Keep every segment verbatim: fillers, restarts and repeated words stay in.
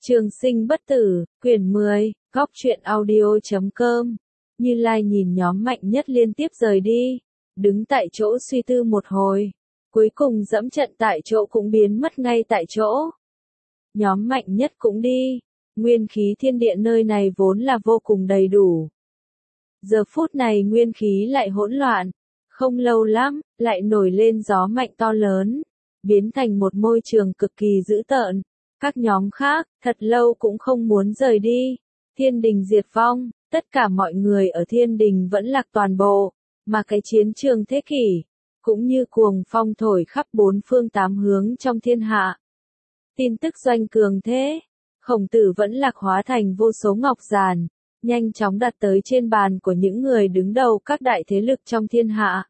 Trường sinh bất tử, quyển mười, góc truyện audio chấm com. Như Lai nhìn nhóm Mạnh Nhất liên tiếp rời đi, đứng tại chỗ suy tư một hồi, cuối cùng dẫm trận tại chỗ cũng biến mất ngay tại chỗ. Nhóm Mạnh Nhất cũng đi, nguyên khí thiên địa nơi này vốn là vô cùng đầy đủ. Giờ phút này nguyên khí lại hỗn loạn, không lâu lắm, lại nổi lên gió mạnh to lớn, biến thành một môi trường cực kỳ dữ tợn. Các nhóm khác, thật lâu cũng không muốn rời đi. Thiên đình diệt vong, tất cả mọi người ở thiên đình vẫn lạc toàn bộ, mà cái chiến trường thế kỷ, cũng như cuồng phong thổi khắp bốn phương tám hướng trong thiên hạ. Tin tức doanh cường thế, Khổng Tử vẫn lạc hóa thành vô số ngọc giản, nhanh chóng đặt tới trên bàn của những người đứng đầu các đại thế lực trong thiên hạ.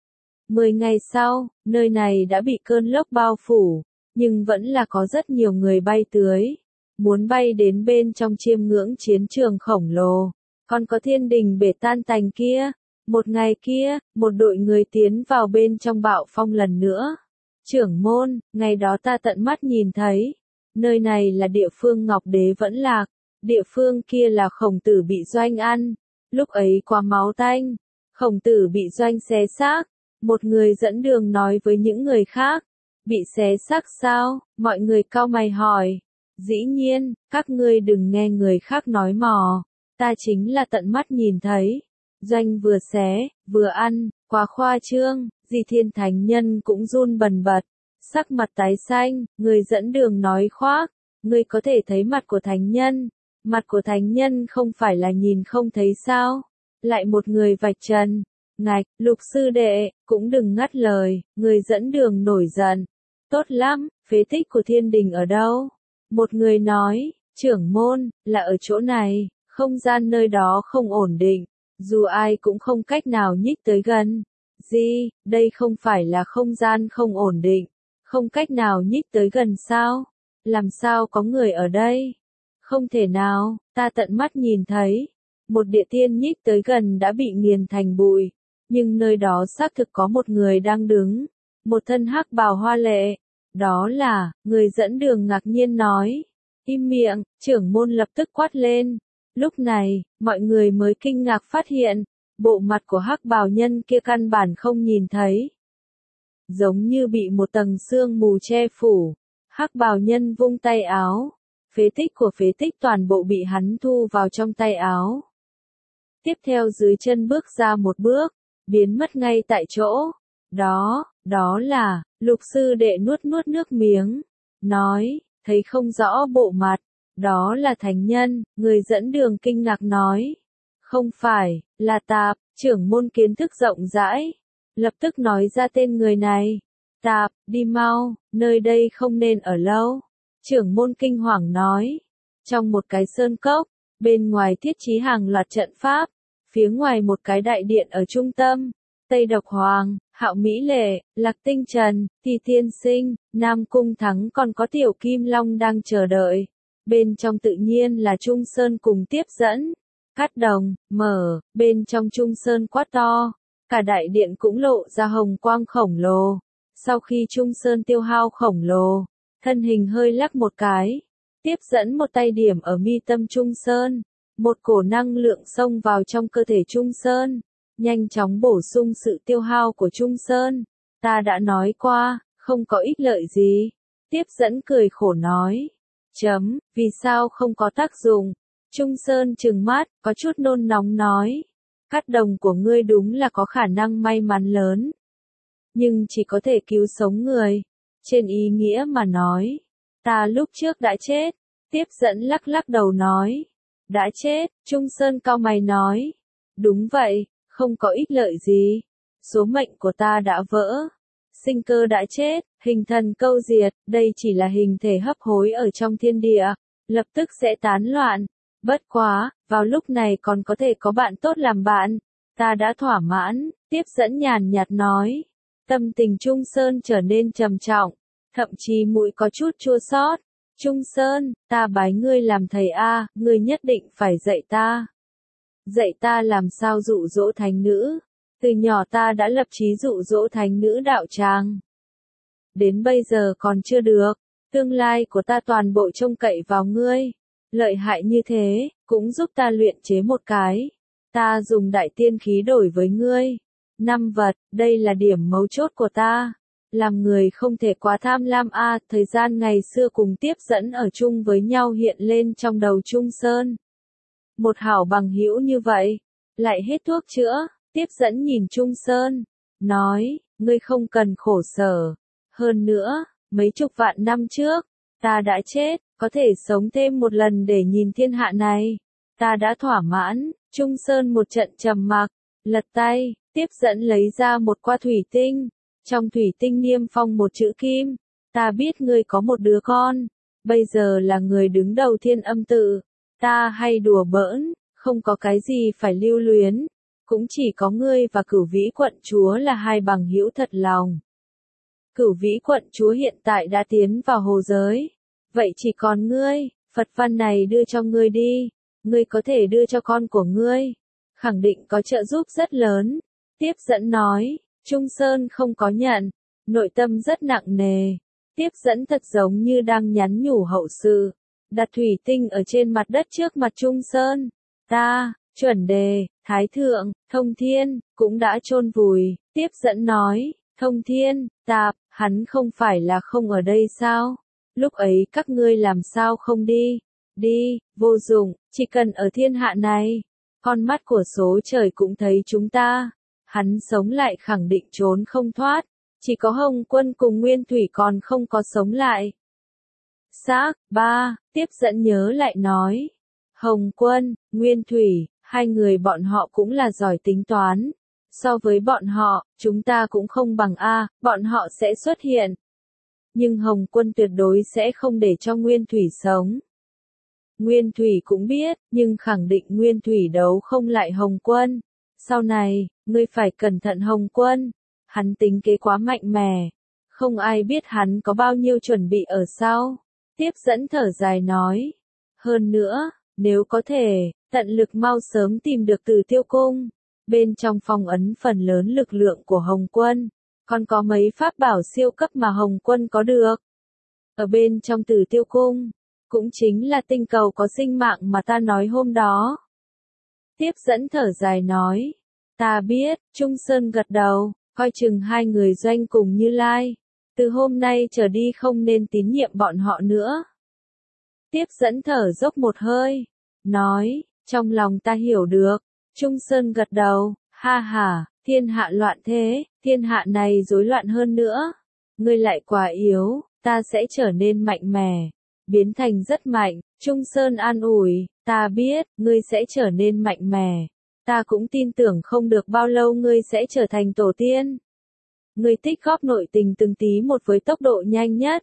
Mười ngày sau, nơi này đã bị cơn lốc bao phủ, nhưng vẫn là có rất nhiều người bay tưới, muốn bay đến bên trong chiêm ngưỡng chiến trường khổng lồ. Còn có thiên đình bể tan tành kia, một ngày kia, một đội người tiến vào bên trong bạo phong lần nữa. Trưởng môn, ngày đó ta tận mắt nhìn thấy, nơi này là địa phương Ngọc Đế vẫn lạc, địa phương kia là Khổng Tử bị doanh ăn, lúc ấy quá máu tanh, Khổng Tử bị doanh xé xác, một người dẫn đường nói với những người khác. Bị xé xác sao? Mọi người cau mày hỏi. Dĩ nhiên, các ngươi đừng nghe người khác nói mò. Ta chính là tận mắt nhìn thấy. Doanh vừa xé, vừa ăn, quá khoa trương, Di Thiên Thánh Nhân cũng run bần bật. Sắc mặt tái xanh, người dẫn đường nói khoác. Ngươi có thể thấy mặt của Thánh Nhân. Mặt của Thánh Nhân không phải là nhìn không thấy sao? Lại một người vạch trần. Ngạch, Lục sư đệ, cũng đừng ngắt lời, người dẫn đường nổi giận. Tốt lắm, phế tích của thiên đình ở đâu? Một người nói, trưởng môn, là ở chỗ này, không gian nơi đó không ổn định, dù ai cũng không cách nào nhích tới gần. Gì, đây không phải là không gian không ổn định, không cách nào nhích tới gần sao? Làm sao có người ở đây? Không thể nào, ta tận mắt nhìn thấy, một địa tiên nhích tới gần đã bị nghiền thành bụi, nhưng nơi đó xác thực có một người đang đứng, một thân hắc bào hoa lệ. Đó là, người dẫn đường ngạc nhiên nói. Im miệng, trưởng môn lập tức quát lên. Lúc này, mọi người mới kinh ngạc phát hiện, bộ mặt của hắc bào nhân kia căn bản không nhìn thấy. Giống như bị một tầng sương mù che phủ, hắc bào nhân vung tay áo. Phế tích của phế tích toàn bộ bị hắn thu vào trong tay áo. Tiếp theo dưới chân bước ra một bước, biến mất ngay tại chỗ. Đó, đó là, Lục sư đệ nuốt nuốt nước miếng, nói, thấy không rõ bộ mặt, đó là Thánh Nhân, người dẫn đường kinh ngạc nói. Không phải, là Tạp, trưởng môn kiến thức rộng rãi, lập tức nói ra tên người này. Tạp, đi mau, nơi đây không nên ở lâu. Trưởng môn kinh hoàng nói, trong một cái sơn cốc, bên ngoài thiết trí hàng loạt trận pháp, phía ngoài một cái đại điện ở trung tâm. Tây Độc Hoàng, Hạo Mỹ Lệ, Lạc Tinh Trần, Thì Tiên Sinh, Nam Cung Thắng còn có Tiểu Kim Long đang chờ đợi. Bên trong tự nhiên là Trung Sơn cùng tiếp dẫn. Cát Đồng, mở, bên trong Trung Sơn quát to. Cả đại điện cũng lộ ra hồng quang khổng lồ. Sau khi Trung Sơn tiêu hao khổng lồ, thân hình hơi lắc một cái. Tiếp dẫn một tay điểm ở mi tâm Trung Sơn. Một cổ năng lượng xông vào trong cơ thể Trung Sơn. Nhanh chóng bổ sung sự tiêu hao của Trung Sơn. Ta đã nói qua, không có ích lợi gì. Tiếp dẫn cười khổ nói. Chấm, vì sao không có tác dụng? Trung Sơn trừng mắt, có chút nôn nóng nói. Cát Đồng của ngươi đúng là có khả năng may mắn lớn. Nhưng chỉ có thể cứu sống người. Trên ý nghĩa mà nói. Ta lúc trước đã chết. Tiếp dẫn lắc lắc đầu nói. Đã chết, Trung Sơn cau mày nói. Đúng vậy. Không có ích lợi gì. Số mệnh của ta đã vỡ. Sinh cơ đã chết, hình thần câu diệt, đây chỉ là hình thể hấp hối ở trong thiên địa, lập tức sẽ tán loạn. Bất quá, vào lúc này còn có thể có bạn tốt làm bạn. Ta đã thỏa mãn, tiếp dẫn nhàn nhạt nói. Tâm tình Trung Sơn trở nên trầm trọng, thậm chí mũi có chút chua xót. Trung Sơn, ta bái ngươi làm thầy a, ngươi nhất định phải dạy ta. Dạy ta làm sao dụ dỗ thánh nữ. Từ nhỏ ta đã lập chí dụ dỗ thánh nữ đạo tràng. Đến bây giờ còn chưa được. Tương lai của ta toàn bộ trông cậy vào ngươi. Lợi hại như thế, cũng giúp ta luyện chế một cái. Ta dùng đại tiên khí đổi với ngươi. Năm vật, đây là điểm mấu chốt của ta. Làm người không thể quá tham lam a, à, thời gian ngày xưa cùng Tiếp Dẫn ở chung với nhau hiện lên trong đầu Trung Sơn. Một hảo bằng hữu như vậy, lại hết thuốc chữa, Tiếp Dẫn nhìn Trung Sơn, nói, ngươi không cần khổ sở. Hơn nữa, mấy chục vạn năm trước, ta đã chết, có thể sống thêm một lần để nhìn thiên hạ này. Ta đã thỏa mãn. Trung Sơn một trận trầm mặc, lật tay, Tiếp Dẫn lấy ra một qua thủy tinh. Trong thủy tinh niêm phong một chữ kim. Ta biết ngươi có một đứa con, bây giờ là người đứng đầu Thiên Âm tự. Ta hay đùa bỡn, không có cái gì phải lưu luyến. Cũng chỉ có ngươi và Cửu Vĩ quận chúa là hai bằng hữu thật lòng. Cửu Vĩ quận chúa hiện tại đã tiến vào hồ giới. Vậy chỉ còn ngươi, Phật văn này đưa cho ngươi đi. Ngươi có thể đưa cho con của ngươi. Khẳng định có trợ giúp rất lớn. Tiếp Dẫn nói. Trung Sơn không có nhận. Nội tâm rất nặng nề. Tiếp Dẫn thật giống như đang nhắn nhủ hậu sự. Đặt thủy tinh ở trên mặt đất trước mặt Trung Sơn. Ta, Chuẩn Đề, Thái Thượng, Thông Thiên, cũng đã chôn vùi. Tiếp Dẫn nói. Thông Thiên, tạp, hắn không phải là không ở đây sao? Lúc ấy các ngươi làm sao không đi? Đi, vô dụng, chỉ cần ở thiên hạ này. Con mắt của số trời cũng thấy chúng ta. Hắn sống lại khẳng định trốn không thoát. Chỉ có Hồng Quân cùng Nguyên Thủy còn không có sống lại. Xác, ba, Tiếp Dẫn nhớ lại nói. Hồng Quân, Nguyên Thủy, hai người bọn họ cũng là giỏi tính toán. So với bọn họ, chúng ta cũng không bằng A, bọn họ sẽ xuất hiện. Nhưng Hồng Quân tuyệt đối sẽ không để cho Nguyên Thủy sống. Nguyên Thủy cũng biết, nhưng khẳng định Nguyên Thủy đấu không lại Hồng Quân. Sau này, ngươi phải cẩn thận Hồng Quân. Hắn tính kế quá mạnh mẽ. Không ai biết hắn có bao nhiêu chuẩn bị ở sau. Tiếp Dẫn thở dài nói. Hơn nữa, nếu có thể, tận lực mau sớm tìm được Từ Tiêu Cung. Bên trong phong ấn phần lớn lực lượng của Hồng Quân. Còn có mấy pháp bảo siêu cấp mà Hồng Quân có được. Ở bên trong Từ Tiêu Cung. Cũng chính là tinh cầu có sinh mạng mà ta nói hôm đó. Tiếp Dẫn thở dài nói. Ta biết, Trung Sơn gật đầu, coi chừng hai người doanh cùng Như Lai. Từ hôm nay trở đi không nên tín nhiệm bọn họ nữa. Tiếp Dẫn thở dốc một hơi. Nói, trong lòng ta hiểu được. Trung Sơn gật đầu, ha ha, thiên hạ loạn thế, thiên hạ này rối loạn hơn nữa. Ngươi lại quá yếu, ta sẽ trở nên mạnh mẽ. Biến thành rất mạnh. Trung Sơn an ủi, ta biết, ngươi sẽ trở nên mạnh mẽ. Ta cũng tin tưởng không được bao lâu ngươi sẽ trở thành tổ tiên. Ngươi tích góp nội tình từng tí một với tốc độ nhanh nhất.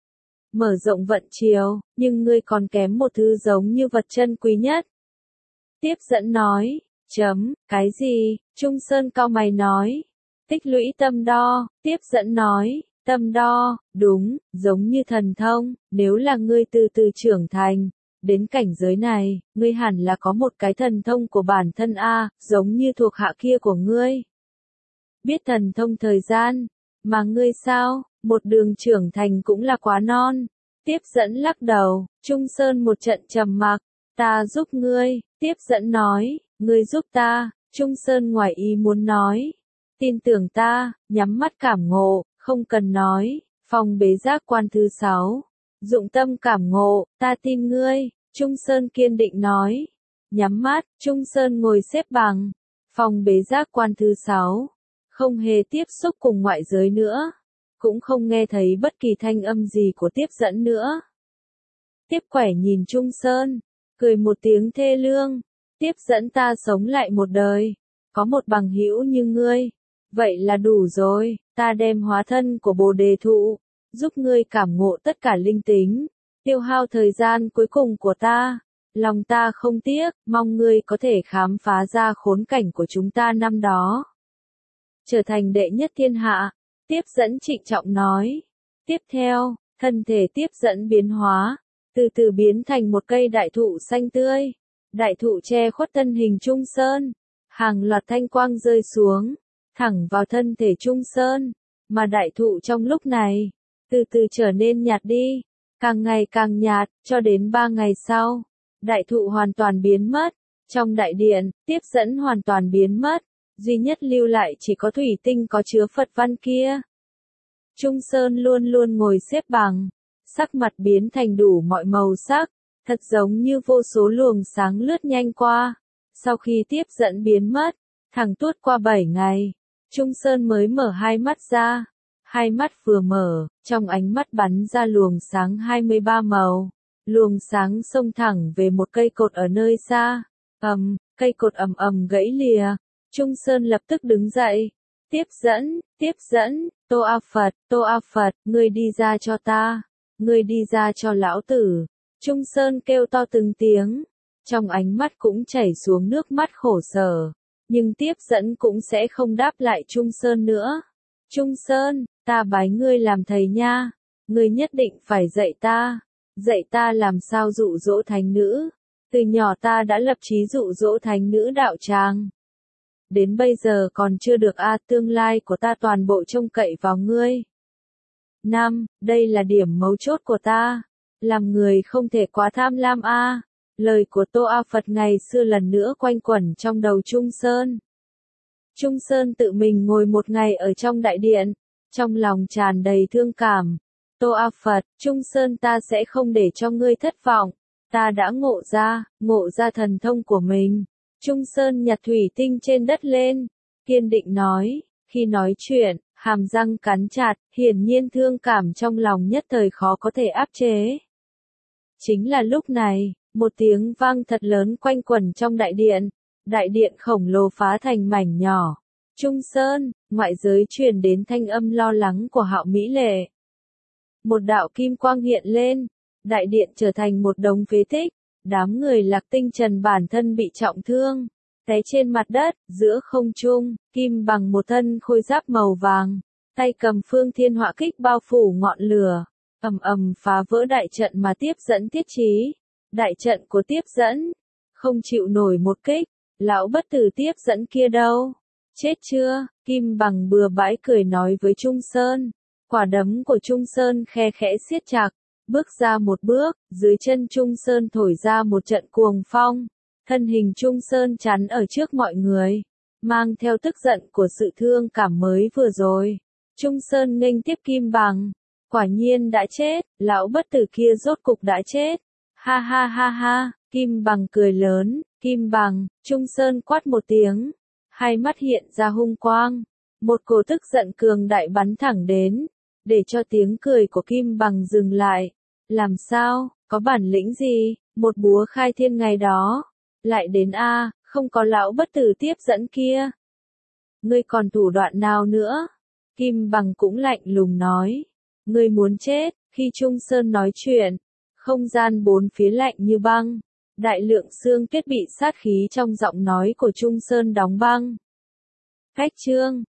Mở rộng vận chiều, nhưng ngươi còn kém một thứ giống như vật chân quý nhất. Tiếp Dẫn nói, chấm, cái gì? Trung Sơn cau mày nói. Tích lũy tâm đo, Tiếp Dẫn nói. Tâm đo, đúng, giống như thần thông, nếu là ngươi từ từ trưởng thành, đến cảnh giới này, ngươi hẳn là có một cái thần thông của bản thân A, giống như thuộc hạ kia của ngươi. Biết thần thông thời gian, mà ngươi sao, một đường trưởng thành cũng là quá non. Tiếp Dẫn lắc đầu, Trung Sơn một trận trầm mặc, ta giúp ngươi, Tiếp Dẫn nói, ngươi giúp ta, Trung Sơn ngoài ý muốn nói. Tin tưởng ta, nhắm mắt cảm ngộ. Không cần nói, phong bế giác quan thứ sáu. Dụng tâm cảm ngộ, ta tin ngươi, Trung Sơn kiên định nói. Nhắm mắt, Trung Sơn ngồi xếp bằng. Phong bế giác quan thứ sáu. Không hề tiếp xúc cùng ngoại giới nữa. Cũng không nghe thấy bất kỳ thanh âm gì của Tiếp Dẫn nữa. Tiếp Quẻ nhìn Trung Sơn, cười một tiếng thê lương. Tiếp Dẫn ta sống lại một đời. Có một bằng hữu như ngươi. Vậy là đủ rồi, ta đem hóa thân của Bồ Đề Thụ, giúp ngươi cảm ngộ tất cả linh tính, tiêu hao thời gian cuối cùng của ta. Lòng ta không tiếc, mong ngươi có thể khám phá ra khốn cảnh của chúng ta năm đó. Trở thành đệ nhất thiên hạ, Tiếp Dẫn trịnh trọng nói. Tiếp theo, thân thể Tiếp Dẫn biến hóa, từ từ biến thành một cây đại thụ xanh tươi. Đại thụ che khuất thân hình Trung Sơn, hàng loạt thanh quang rơi xuống. Thẳng vào thân thể Trung Sơn, mà đại thụ trong lúc này, từ từ trở nên nhạt đi, càng ngày càng nhạt, cho đến ba ngày sau, đại thụ hoàn toàn biến mất. Trong đại điện, tiếp dẫn hoàn toàn biến mất, duy nhất lưu lại chỉ có thủy tinh có chứa Phật văn kia. Trung Sơn luôn luôn ngồi xếp bằng, sắc mặt biến thành đủ mọi màu sắc, thật giống như vô số luồng sáng lướt nhanh qua. Sau khi tiếp dẫn biến mất, thẳng tuốt qua bảy ngày, Trung Sơn mới mở hai mắt ra. Hai mắt vừa mở, trong ánh mắt bắn ra luồng sáng hai mươi ba màu. Luồng sáng xông thẳng về một cây cột ở nơi xa. Ầm, cây cột ầm ầm gãy lìa. Trung Sơn lập tức đứng dậy. Tiếp dẫn, tiếp dẫn, Tô A Phật, Tô A Phật, ngươi đi ra cho ta. Ngươi đi ra cho lão tử. Trung Sơn kêu to từng tiếng. Trong ánh mắt cũng chảy xuống nước mắt khổ sở. Nhưng tiếp dẫn cũng sẽ không đáp lại Trung Sơn nữa. Trung Sơn, ta bái ngươi làm thầy nha. Ngươi nhất định phải dạy ta. Dạy ta làm sao dụ dỗ thánh nữ. Từ nhỏ ta đã lập chí dụ dỗ thánh nữ đạo tràng. Đến bây giờ còn chưa được a, tương lai của ta toàn bộ trông cậy vào ngươi. Năm, đây là điểm mấu chốt của ta. Làm người không thể quá tham lam a. Lời của Tô A Phật ngày xưa lần nữa quanh quẩn trong đầu Trung Sơn. Trung Sơn tự mình ngồi một ngày ở trong đại điện, trong lòng tràn đầy thương cảm. Tô A Phật, Trung Sơn ta sẽ không để cho ngươi thất vọng. Ta đã ngộ ra, ngộ ra thần thông của mình. Trung Sơn nhặt thủy tinh trên đất lên, kiên định nói, khi nói chuyện, hàm răng cắn chặt, hiển nhiên thương cảm trong lòng nhất thời khó có thể áp chế. Chính là lúc này, một tiếng vang thật lớn quanh quẩn trong đại điện, đại điện khổng lồ phá thành mảnh nhỏ. Trung Sơn, ngoại giới truyền đến thanh âm lo lắng của Hạo Mỹ Lệ. Một đạo kim quang hiện lên, đại điện trở thành một đống phế tích, đám người Lạc Tinh Trần bản thân bị trọng thương, té trên mặt đất, giữa không trung, Kim Bằng một thân khôi giáp màu vàng, tay cầm phương thiên họa kích bao phủ ngọn lửa, ầm ầm phá vỡ đại trận mà tiếp dẫn thiết trí. Đại trận của tiếp dẫn, không chịu nổi một kích, lão bất tử tiếp dẫn kia đâu? Chết chưa? Kim Bằng bừa bãi cười nói với Trung Sơn. Quả đấm của Trung Sơn khe khẽ siết chặt, bước ra một bước, dưới chân Trung Sơn thổi ra một trận cuồng phong. Thân hình Trung Sơn chắn ở trước mọi người, mang theo tức giận của sự thương cảm mới vừa rồi. Trung Sơn nghênh tiếp Kim Bằng. Quả nhiên đã chết, lão bất tử kia rốt cục đã chết. Ha ha ha ha, Kim Bằng cười lớn, Kim Bằng, Trung Sơn quát một tiếng, hai mắt hiện ra hung quang, một cổ tức giận cường đại bắn thẳng đến, để cho tiếng cười của Kim Bằng dừng lại. Làm sao, có bản lĩnh gì, một búa khai thiên ngày đó, lại đến a, không có lão bất tử tiếp dẫn kia. Ngươi còn thủ đoạn nào nữa? Kim Bằng cũng lạnh lùng nói, ngươi muốn chết. Khi Trung Sơn nói chuyện, không gian bốn phía lạnh như băng, đại lượng xương tuyết bị sát khí trong giọng nói của Trung Sơn đóng băng. Cách chương